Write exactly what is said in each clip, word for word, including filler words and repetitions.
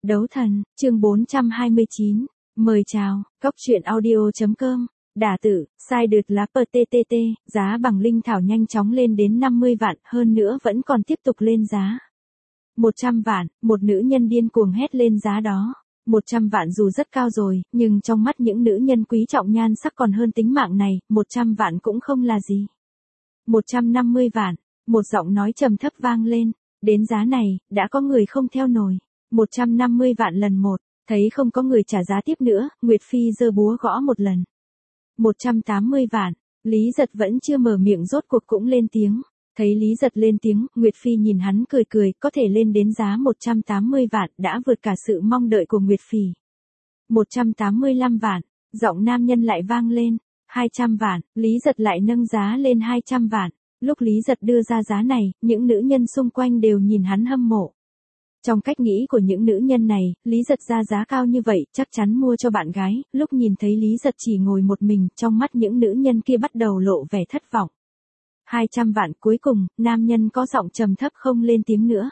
Đấu thần, chương bốn trăm hai mươi chín. Mời chào, Cóc truyện audio chấm com. Đả tử, sai đượt lá pê tê tê tê, giá bằng linh thảo nhanh chóng lên đến năm mươi vạn, hơn nữa vẫn còn tiếp tục lên giá. một trăm vạn, một nữ nhân điên cuồng hét lên giá đó. một trăm vạn dù rất cao rồi, nhưng trong mắt những nữ nhân quý trọng nhan sắc còn hơn tính mạng này, một trăm vạn cũng không là gì. một trăm năm mươi vạn, một giọng nói trầm thấp vang lên, đến giá này, đã có người không theo nổi. một trăm năm mươi vạn lần một, thấy không có người trả giá tiếp nữa, Nguyệt Phi giơ búa gõ một lần. một trăm tám mươi vạn, Lý Giật vẫn chưa mở miệng rốt cuộc cũng lên tiếng. Thấy Lý Giật lên tiếng, Nguyệt Phi nhìn hắn cười cười, có thể lên đến giá một trăm tám mươi vạn, đã vượt cả sự mong đợi của Nguyệt Phi. một trăm tám mươi lăm vạn, giọng nam nhân lại vang lên. hai trăm vạn, Lý Giật lại nâng giá lên hai trăm vạn. Lúc Lý Giật đưa ra giá này, những nữ nhân xung quanh đều nhìn hắn hâm mộ. Trong cách nghĩ của những nữ nhân này, Lý Giật ra giá cao như vậy, chắc chắn mua cho bạn gái, lúc nhìn thấy Lý Giật chỉ ngồi một mình, trong mắt những nữ nhân kia bắt đầu lộ vẻ thất vọng. hai trăm vạn cuối cùng, nam nhân có giọng trầm thấp không lên tiếng nữa.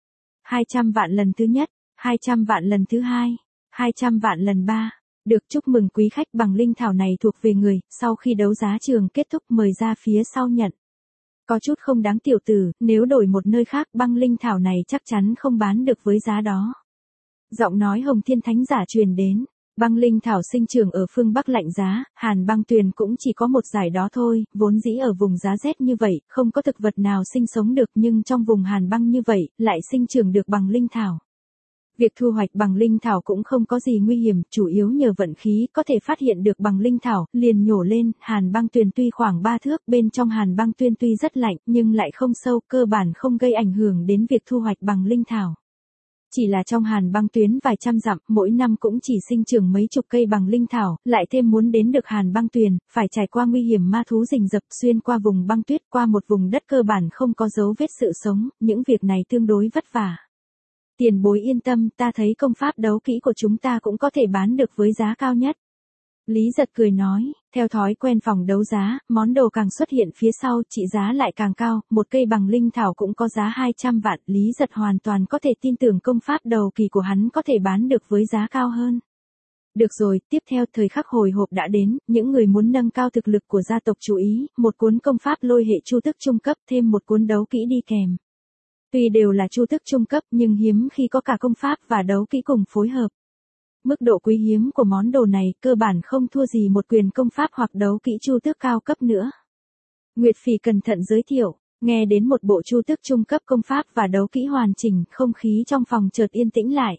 hai trăm vạn lần thứ nhất, hai trăm vạn lần thứ hai, hai trăm vạn lần ba. Được, chúc mừng quý khách, bằng linh thảo này thuộc về người, sau khi đấu giá trường kết thúc mời ra phía sau nhận. Có chút không đáng tiểu tử, nếu đổi một nơi khác băng linh thảo này chắc chắn không bán được với giá đó. Giọng nói Hồng Thiên Thánh Giả truyền đến, băng linh thảo sinh trưởng ở phương Bắc lạnh giá, Hàn băng tuyền cũng chỉ có một giải đó thôi, vốn dĩ ở vùng giá rét như vậy, không có thực vật nào sinh sống được nhưng trong vùng Hàn băng như vậy, lại sinh trưởng được bằng linh thảo. Việc thu hoạch bằng linh thảo cũng không có gì nguy hiểm, chủ yếu nhờ vận khí có thể phát hiện được bằng linh thảo, liền nhổ lên. Hàn băng tuyền tuy khoảng ba thước, bên trong hàn băng tuyền tuy rất lạnh, nhưng lại không sâu, cơ bản không gây ảnh hưởng đến việc thu hoạch bằng linh thảo. Chỉ là trong hàn băng tuyến vài trăm dặm, mỗi năm cũng chỉ sinh trưởng mấy chục cây bằng linh thảo, lại thêm muốn đến được hàn băng tuyền, phải trải qua nguy hiểm ma thú rình rập, xuyên qua vùng băng tuyết, qua một vùng đất cơ bản không có dấu vết sự sống, những việc này tương đối vất vả. Tiền bối yên tâm, ta thấy công pháp đấu kỹ của chúng ta cũng có thể bán được với giá cao nhất. Lý Giật cười nói, theo thói quen phòng đấu giá, món đồ càng xuất hiện phía sau, trị giá lại càng cao, một cây bằng linh thảo cũng có giá hai trăm vạn, Lý Giật hoàn toàn có thể tin tưởng công pháp đầu kỳ của hắn có thể bán được với giá cao hơn. Được rồi, tiếp theo thời khắc hồi hộp đã đến, những người muốn nâng cao thực lực của gia tộc chú ý, một cuốn công pháp lôi hệ chu tức trung cấp, thêm một cuốn đấu kỹ đi kèm. Tuy đều là chu tức trung cấp nhưng hiếm khi có cả công pháp và đấu kỹ cùng phối hợp. Mức độ quý hiếm của món đồ này cơ bản không thua gì một quyền công pháp hoặc đấu kỹ chu tước cao cấp nữa. Nguyệt Phỉ cẩn thận giới thiệu, nghe đến một bộ chu tước trung cấp công pháp và đấu kỹ hoàn chỉnh, không khí trong phòng chợt yên tĩnh lại.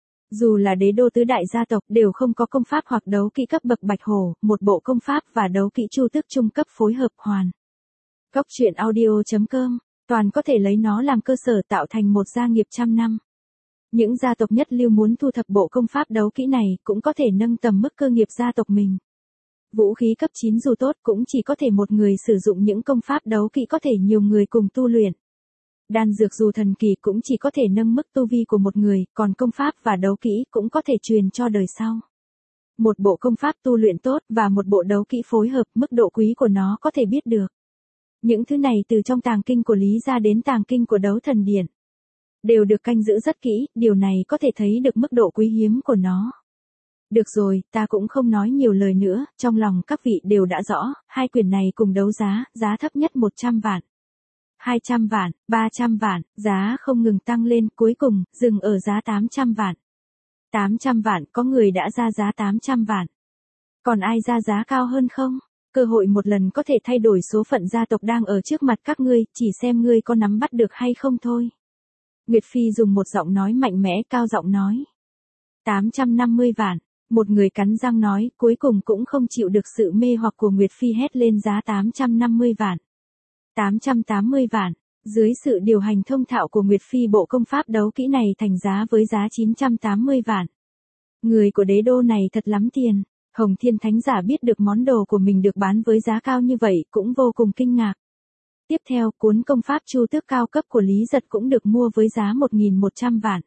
Dù là đế đô tứ đại gia tộc đều không có công pháp hoặc đấu kỹ cấp bậc bạch hổ, một bộ công pháp và đấu kỹ chu tước trung cấp phối hợp hoàn. Cóc truyện audio chấm com, toàn có thể lấy nó làm cơ sở tạo thành một gia nghiệp trăm năm. Những gia tộc nhất lưu muốn thu thập bộ công pháp đấu kỹ này cũng có thể nâng tầm mức cơ nghiệp gia tộc mình. Vũ khí cấp chín dù tốt cũng chỉ có thể một người sử dụng, những công pháp đấu kỹ có thể nhiều người cùng tu luyện. Đan dược dù thần kỳ cũng chỉ có thể nâng mức tu vi của một người, còn công pháp và đấu kỹ cũng có thể truyền cho đời sau. Một bộ công pháp tu luyện tốt và một bộ đấu kỹ phối hợp, mức độ quý của nó có thể biết được. Những thứ này từ trong tàng kinh của Lý gia đến tàng kinh của Đấu Thần Điện đều được canh giữ rất kỹ, điều này có thể thấy được mức độ quý hiếm của nó. Được rồi, ta cũng không nói nhiều lời nữa, trong lòng các vị đều đã rõ, hai quyển này cùng đấu giá, giá thấp nhất một trăm vạn, hai trăm vạn, ba trăm vạn, giá không ngừng tăng lên, cuối cùng dừng ở giá tám trăm vạn. tám trăm vạn, có người đã ra giá tám trăm vạn. Còn ai ra giá cao hơn không? Cơ hội một lần có thể thay đổi số phận gia tộc đang ở trước mặt các ngươi, chỉ xem ngươi có nắm bắt được hay không thôi. Nguyệt Phi dùng một giọng nói mạnh mẽ cao giọng nói. tám trăm năm mươi vạn, một người cắn răng nói, cuối cùng cũng không chịu được sự mê hoặc của Nguyệt Phi hét lên giá tám trăm năm mươi vạn. tám trăm tám mươi vạn, dưới sự điều hành thông thạo của Nguyệt Phi bộ công pháp đấu kỹ này thành giá với giá chín trăm tám mươi vạn. Người của đế đô này thật lắm tiền. Hồng Thiên Thánh Giả biết được món đồ của mình được bán với giá cao như vậy cũng vô cùng kinh ngạc. Tiếp theo, cuốn công pháp chu tước cao cấp của Lý Giật cũng được mua với giá một nghìn một trăm vạn.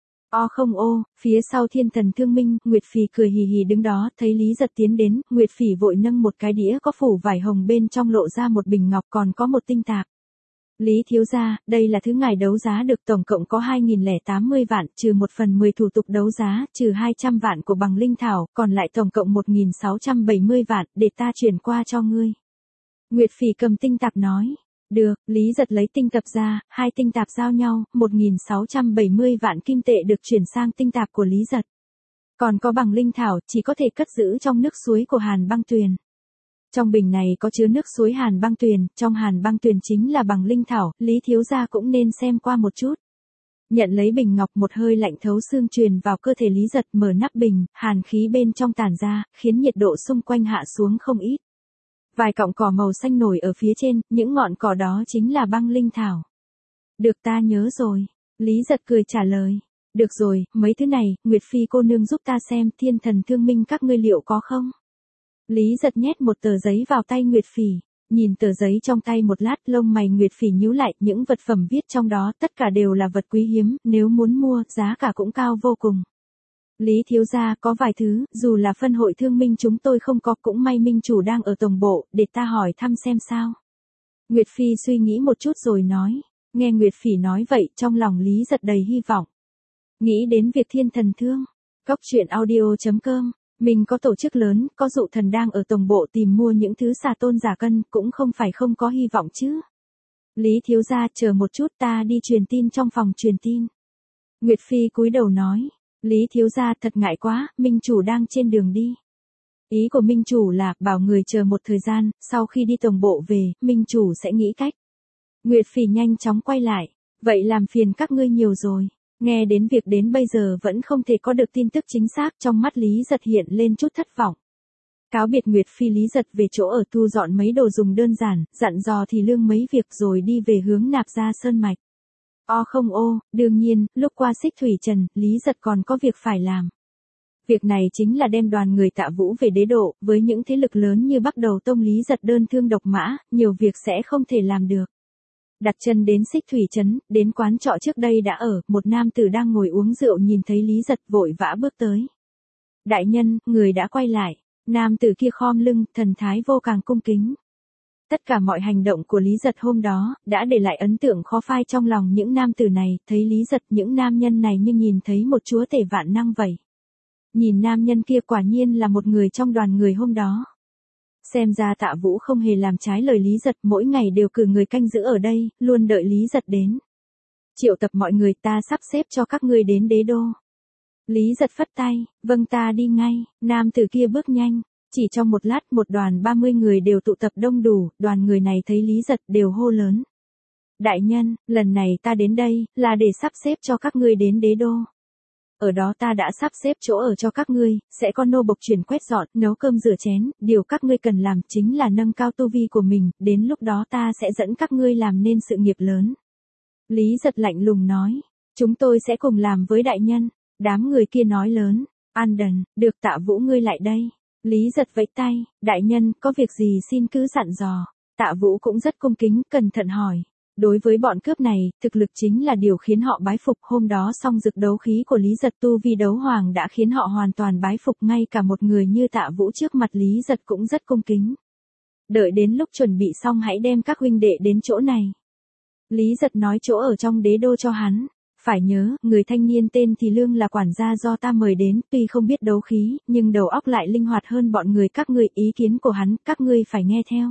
O không ô, phía sau Thiên Thần Thương Minh, Nguyệt Phỉ cười hì hì đứng đó, thấy Lý Giật tiến đến, Nguyệt Phỉ vội nâng một cái đĩa có phủ vải hồng bên trong lộ ra một bình ngọc còn có một tinh tạp. Lý thiếu gia, đây là thứ ngài đấu giá được tổng cộng có hai nghìn lẻ tám mươi vạn, trừ một phần mười thủ tục đấu giá, trừ hai trăm vạn của bằng linh thảo, còn lại tổng cộng một nghìn sáu trăm bảy mươi vạn, để ta chuyển qua cho ngươi. Nguyệt Phỉ cầm tinh tạp nói. Được, Lý giật lấy tinh tạp ra, hai tinh tạp giao nhau, một nghìn sáu trăm bảy mươi vạn kim tệ được chuyển sang tinh tạp của Lý giật. Còn có bằng linh thảo, chỉ có thể cất giữ trong nước suối của Hàn Băng Tuyền. Trong bình này có chứa nước suối Hàn Băng Tuyền, trong Hàn Băng Tuyền chính là bằng linh thảo, Lý thiếu gia cũng nên xem qua một chút. Nhận lấy bình ngọc, một hơi lạnh thấu xương truyền vào cơ thể Lý giật, mở nắp bình, hàn khí bên trong tản ra, khiến nhiệt độ xung quanh hạ xuống không ít. Vài cọng cỏ màu xanh nổi ở phía trên, những ngọn cỏ đó chính là băng linh thảo. Được, ta nhớ rồi. Lý giật cười trả lời. Được rồi, mấy thứ này, Nguyệt Phi cô nương giúp ta xem, thiên thần thương minh các ngươi liệu có không? Lý giật nhét một tờ giấy vào tay Nguyệt Phỉ, nhìn tờ giấy trong tay một lát, lông mày Nguyệt Phỉ nhíu lại, những vật phẩm viết trong đó tất cả đều là vật quý hiếm, nếu muốn mua, giá cả cũng cao vô cùng. Lý thiếu gia, có vài thứ, dù là phân hội thương minh chúng tôi không có, cũng may minh chủ đang ở tổng bộ, để ta hỏi thăm xem sao. Nguyệt Phi suy nghĩ một chút rồi nói. Nghe Nguyệt Phỉ nói vậy, trong lòng Lý giật đầy hy vọng. Nghĩ đến việc thiên thần thương. Cóc truyện audio chấm com. Mình có tổ chức lớn, có dụ thần đang ở tổng bộ tìm mua những thứ xà tôn giả cân, cũng không phải không có hy vọng chứ. Lý thiếu gia, chờ một chút, ta đi truyền tin trong phòng truyền tin. Nguyệt Phi cúi đầu nói. Lý thiếu gia, thật ngại quá, minh chủ đang trên đường đi. Ý của minh chủ là, bảo người chờ một thời gian, sau khi đi tổng bộ về, minh chủ sẽ nghĩ cách. Nguyệt Phỉ nhanh chóng quay lại. Vậy làm phiền các ngươi nhiều rồi. Nghe đến việc đến bây giờ vẫn không thể có được tin tức chính xác, trong mắt Lý giật hiện lên chút thất vọng. Cáo biệt Nguyệt Phi, Lý giật về chỗ ở thu dọn mấy đồ dùng đơn giản, dặn dò thì lương mấy việc rồi đi về hướng Nạp Gia Sơn Mạch. O không ô, đương nhiên, lúc qua Xích Thủy Trần, Lý giật còn có việc phải làm. Việc này chính là đem đoàn người Tạ Vũ về đế độ, với những thế lực lớn như Bắc Đầu Tông, Lý giật đơn thương độc mã, nhiều việc sẽ không thể làm được. Đặt chân đến Xích Thủy Trấn, đến quán trọ trước đây đã ở, một nam tử đang ngồi uống rượu nhìn thấy Lý giật vội vã bước tới. Đại nhân, người đã quay lại. Nam tử kia khom lưng, thần thái vô càng cung kính. Tất cả mọi hành động của Lý giật hôm đó, đã để lại ấn tượng khó phai trong lòng những nam tử này, thấy Lý giật, những nam nhân này như nhìn thấy một chúa tể vạn năng vậy. Nhìn nam nhân kia quả nhiên là một người trong đoàn người hôm đó. Xem ra Tạ Vũ không hề làm trái lời Lý giật, mỗi ngày đều cử người canh giữ ở đây, luôn đợi Lý giật đến. Triệu tập mọi người, ta sắp xếp cho các ngươi đến đế đô. Lý giật phất tay, vâng ta đi ngay, nam tử kia bước nhanh. Chỉ trong một lát, một đoàn ba mươi người đều tụ tập đông đủ, đoàn người này thấy Lý giật đều hô lớn. Đại nhân, lần này ta đến đây, là để sắp xếp cho các ngươi đến đế đô. Ở đó ta đã sắp xếp chỗ ở cho các ngươi, sẽ có nô bộc chuyển quét dọn, nấu cơm rửa chén, điều các ngươi cần làm chính là nâng cao tu vi của mình, đến lúc đó ta sẽ dẫn các ngươi làm nên sự nghiệp lớn. Lý giật lạnh lùng nói, chúng tôi sẽ cùng làm với đại nhân. Đám người kia nói lớn, An đần, được Tạ Vũ ngươi lại đây. Lý giật vẫy tay, đại nhân, có việc gì xin cứ dặn dò. Tạ Vũ cũng rất cung kính, cẩn thận hỏi. Đối với bọn cướp này, thực lực chính là điều khiến họ bái phục. Hôm đó song dực đấu khí của Lý giật tu vi đấu hoàng đã khiến họ hoàn toàn bái phục, ngay cả một người như Tạ Vũ trước mặt Lý giật cũng rất cung kính. Đợi đến lúc chuẩn bị xong hãy đem các huynh đệ đến chỗ này. Lý giật nói chỗ ở trong đế đô cho hắn. Phải nhớ, người thanh niên tên Thì Lương là quản gia do ta mời đến, tuy không biết đấu khí, nhưng đầu óc lại linh hoạt hơn bọn người các ngươi, ý kiến của hắn, các ngươi phải nghe theo.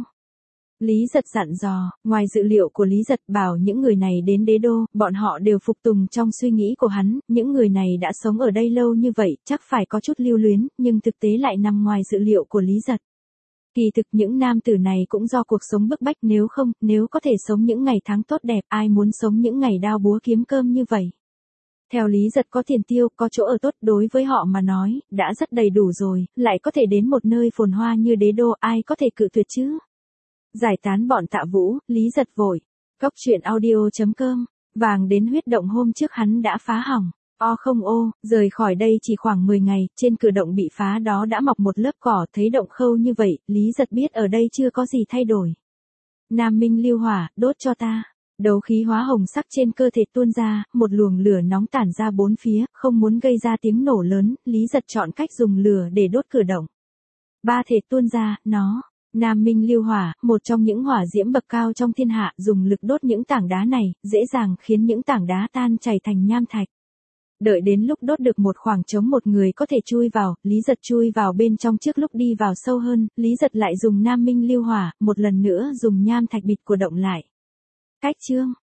Lý giật dặn dò, ngoài dự liệu của Lý giật bảo những người này đến đế đô, bọn họ đều phục tùng trong suy nghĩ của hắn, những người này đã sống ở đây lâu như vậy, chắc phải có chút lưu luyến, nhưng thực tế lại nằm ngoài dự liệu của Lý giật. Kỳ thực những nam tử này cũng do cuộc sống bức bách, nếu không, nếu có thể sống những ngày tháng tốt đẹp, ai muốn sống những ngày đao búa kiếm cơm như vậy. Theo Lý giật có tiền tiêu, có chỗ ở tốt, đối với họ mà nói, đã rất đầy đủ rồi, lại có thể đến một nơi phồn hoa như đế đô, ai có thể cự tuyệt chứ. Giải tán bọn Tạ Vũ, Lý giật vội. Cóc truyện audio chấm com, vàng đến huyết động hôm trước hắn đã phá hỏng. O không ô, rời khỏi đây chỉ khoảng mười ngày, trên cửa động bị phá đó đã mọc một lớp cỏ, thấy động khâu như vậy, Lý giật biết ở đây chưa có gì thay đổi. Nam Minh lưu hỏa, đốt cho ta. Đấu khí hóa hồng sắc trên cơ thể tuôn ra, một luồng lửa nóng tản ra bốn phía, không muốn gây ra tiếng nổ lớn, Lý giật chọn cách dùng lửa để đốt cửa động. Ba thể tuôn ra, nó Nam Minh Lưu Hỏa, một trong những hỏa diễm bậc cao trong thiên hạ, dùng lực đốt những tảng đá này, dễ dàng khiến những tảng đá tan chảy thành nham thạch. Đợi đến lúc đốt được một khoảng trống một người có thể chui vào, Lý Giật chui vào bên trong trước lúc đi vào sâu hơn, Lý Giật lại dùng Nam Minh Lưu Hỏa, một lần nữa dùng nham thạch bịt của động lại. Cách chương